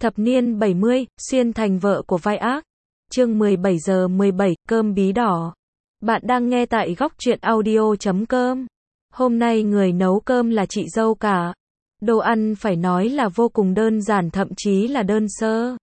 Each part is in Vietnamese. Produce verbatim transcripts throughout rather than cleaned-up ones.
Thập niên bảy mươi, xuyên thành vợ của vai ác. Chương mười bảy giờ mười bảy, cơm bí đỏ. Bạn đang nghe tại góc truyện audio chấm com. Hôm nay người nấu cơm là chị dâu cả. Đồ ăn phải nói là vô cùng đơn giản, thậm chí là đơn sơ.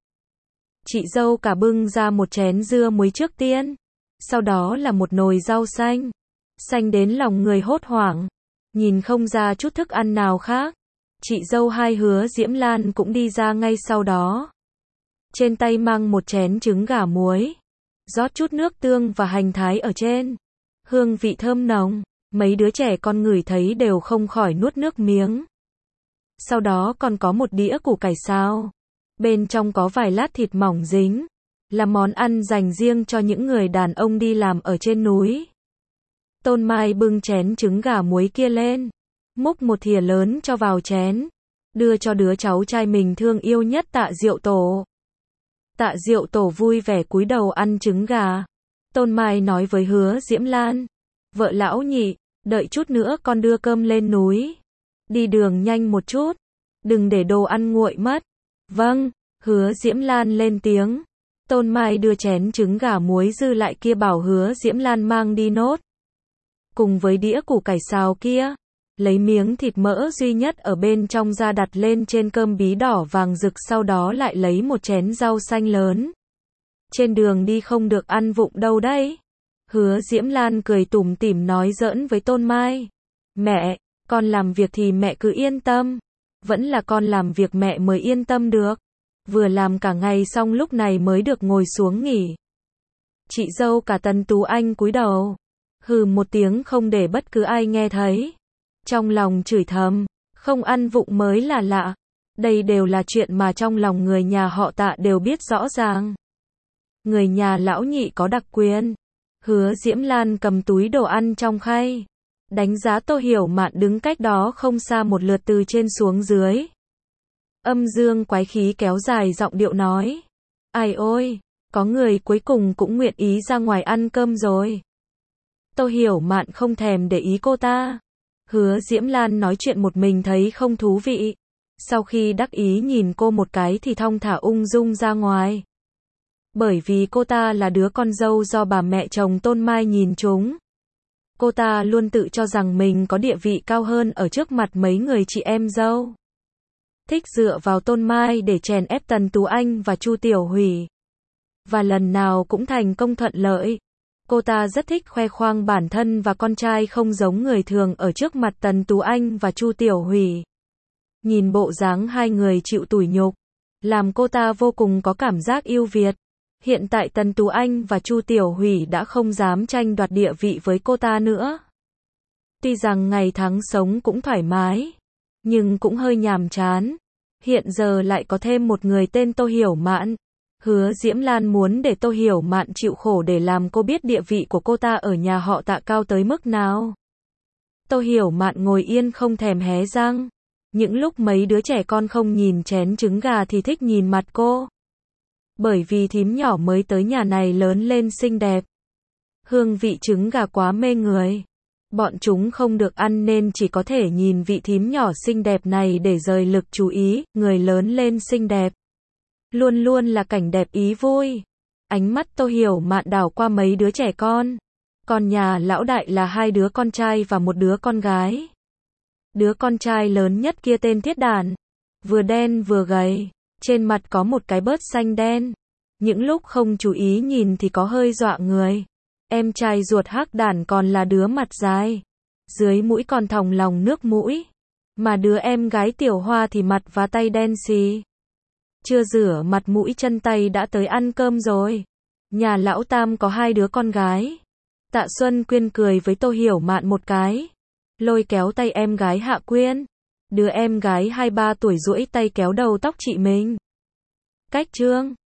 Chị dâu cả bưng ra một chén dưa muối trước tiên. Sau đó là một nồi rau xanh. Xanh đến lòng người hốt hoảng. Nhìn không ra chút thức ăn nào khác. Chị dâu hai Hứa Diễm Lan cũng đi ra ngay sau đó. Trên tay mang một chén trứng gà muối. Rót chút nước tương và hành thái ở trên. Hương vị thơm nồng. Mấy đứa trẻ con ngửi thấy đều không khỏi nuốt nước miếng. Sau đó còn có một đĩa củ cải xào. Bên trong có vài lát thịt mỏng dính. Là món ăn dành riêng cho những người đàn ông đi làm ở trên núi. Tôn Mai bưng chén trứng gà muối kia lên. Múc một thìa lớn cho vào chén. Đưa cho đứa cháu trai mình thương yêu nhất, Tạ Diệu Tổ. Tạ Diệu Tổ vui vẻ cúi đầu ăn trứng gà. Tôn Mai nói với Hứa Diễm Lan. Vợ lão nhị, đợi chút nữa con đưa cơm lên núi. Đi đường nhanh một chút. Đừng để đồ ăn nguội mất. Vâng, Hứa Diễm Lan lên tiếng. Tôn Mai đưa chén trứng gà muối dư lại kia bảo Hứa Diễm Lan mang đi nốt. Cùng với đĩa củ cải xào kia. Lấy miếng thịt mỡ duy nhất ở bên trong ra đặt lên trên cơm bí đỏ vàng rực, sau đó lại lấy một chén rau xanh lớn. Trên đường đi không được ăn vụng đâu đấy. Hứa Diễm Lan cười tủm tỉm nói giỡn với Tôn Mai. Mẹ, con làm việc thì mẹ cứ yên tâm. Vẫn là con làm việc mẹ mới yên tâm được. Vừa làm cả ngày xong lúc này mới được ngồi xuống nghỉ. Chị dâu cả Tần Tú Anh cúi đầu. Hừ một tiếng không để bất cứ ai nghe thấy. Trong lòng chửi thầm, không ăn vụng mới là lạ. Đây đều là chuyện mà trong lòng người nhà họ Tạ đều biết rõ ràng. Người nhà lão nhị có đặc quyền. Hứa Diễm Lan cầm túi đồ ăn trong khay. Đánh giá Tô Hiểu Mạn đứng cách đó không xa một lượt từ trên xuống dưới. Âm dương quái khí kéo dài giọng điệu nói. Ai ôi, có người cuối cùng cũng nguyện ý ra ngoài ăn cơm rồi. Tô Hiểu Mạn không thèm để ý cô ta. Hứa Diễm Lan nói chuyện một mình thấy không thú vị. Sau khi đắc ý nhìn cô một cái thì thong thả ung dung ra ngoài. Bởi vì cô ta là đứa con dâu do bà mẹ chồng Tôn Mai nhìn trúng. Cô ta luôn tự cho rằng mình có địa vị cao hơn ở trước mặt mấy người chị em dâu. Thích dựa vào Tôn Mai để chèn ép Tần Tú Anh và Chu Tiểu Hủy. Và lần nào cũng thành công thuận lợi. Cô ta rất thích khoe khoang bản thân và con trai không giống người thường ở trước mặt Tần Tú Anh và Chu Tiểu Hủy. Nhìn bộ dáng hai người chịu tủi nhục, làm cô ta vô cùng có cảm giác yêu Việt. Hiện tại Tần Tú Anh và Chu Tiểu Hủy đã không dám tranh đoạt địa vị với cô ta nữa. Tuy rằng ngày tháng sống cũng thoải mái, nhưng cũng hơi nhàm chán. Hiện giờ lại có thêm một người tên Tô Hiểu Mạn. Hứa Diễm Lan muốn để Tô Hiểu Mạn chịu khổ để làm cô biết địa vị của cô ta ở nhà họ Tạ cao tới mức nào. Tô Hiểu Mạn ngồi yên không thèm hé răng. Những lúc mấy đứa trẻ con không nhìn chén trứng gà thì thích nhìn mặt cô. Bởi vì thím nhỏ mới tới nhà này lớn lên xinh đẹp. Hương vị trứng gà quá mê người. Bọn chúng không được ăn nên chỉ có thể nhìn vị thím nhỏ xinh đẹp này để rời lực chú ý. Người lớn lên xinh đẹp luôn luôn là cảnh đẹp ý vui. Ánh mắt Tô Hiểu Mạn đảo qua mấy đứa trẻ con. Còn nhà lão đại là hai đứa con trai và một đứa con gái. Đứa con trai lớn nhất kia tên Thiết Đản. Vừa đen vừa gầy. Trên mặt có một cái bớt xanh đen. Những lúc không chú ý nhìn thì có hơi dọa người. Em trai ruột Hắc Đản còn là đứa mặt dài. Dưới mũi còn thòng lòng nước mũi. Mà đứa em gái Tiểu Hoa thì mặt và tay đen xì. Chưa rửa mặt mũi chân tay đã tới ăn cơm rồi. Nhà lão Tam có hai đứa con gái. Tạ Xuân Quyên cười với Tô Hiểu Mạn một cái. Lôi kéo tay em gái Hạ Quyên. Đứa em gái hai ba tuổi duỗi tay kéo đầu tóc chị mình. Cách trương.